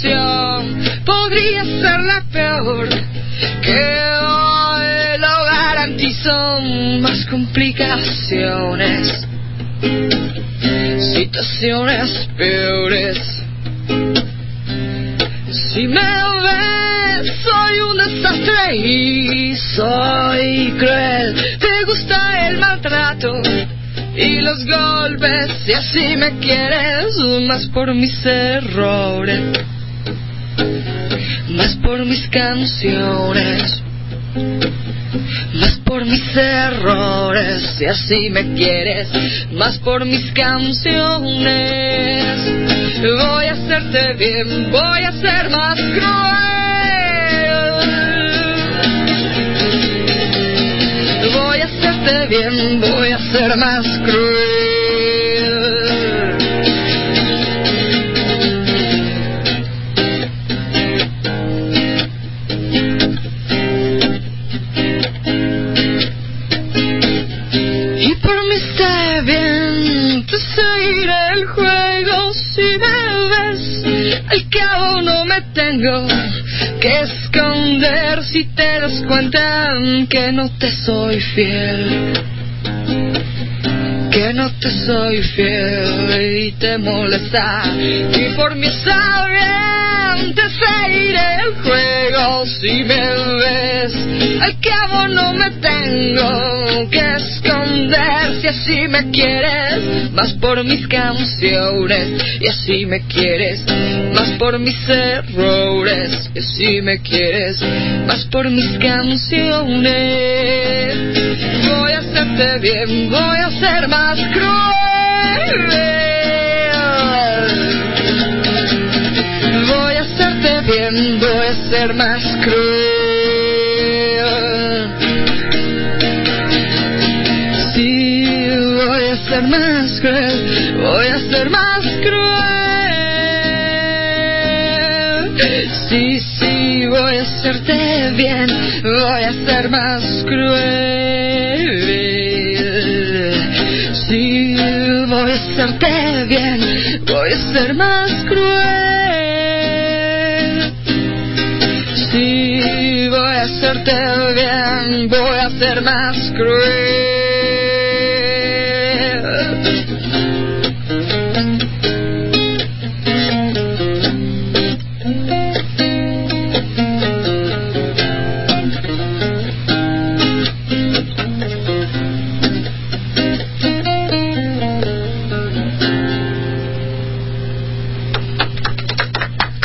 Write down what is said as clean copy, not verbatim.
situación podría ser la peor, que hoy lo garantizo. Más complicaciones, situaciones peores. Si me ves, soy un desastre y soy cruel. Te gusta el maltrato y los golpes, y así me quieres. Más por mis errores, más por mis canciones, más por mis errores, y así me quieres. Más por mis canciones. Voy a hacerte bien, voy a ser más cruel. Voy a hacerte bien, voy a ser más cruel. Y por mí está bien, te seguiré el juego. Si me ves, al cabo no me tengo que esconder. Si te das cuenta que no te soy fiel, que no te soy fiel y te molesta, y por mí está bien, te seguiré el juego. Si me ves, al cabo no me tengo que esconder. Si así me quieres, más por mis canciones, y así me quieres. Más por mis errores, y así me quieres. Más por mis canciones. Voy a hacerte bien, voy a ser más cruel. Voy a hacerte bien, voy a ser más cruel. Sí, voy a ser más cruel, voy a ser más cruel. Sí, sí, voy a hacerte bien, voy a ser más cruel. Sí, voy a hacerte bien, voy a ser más cruel. Sí, voy a hacerte bien, voy a ser más cruel.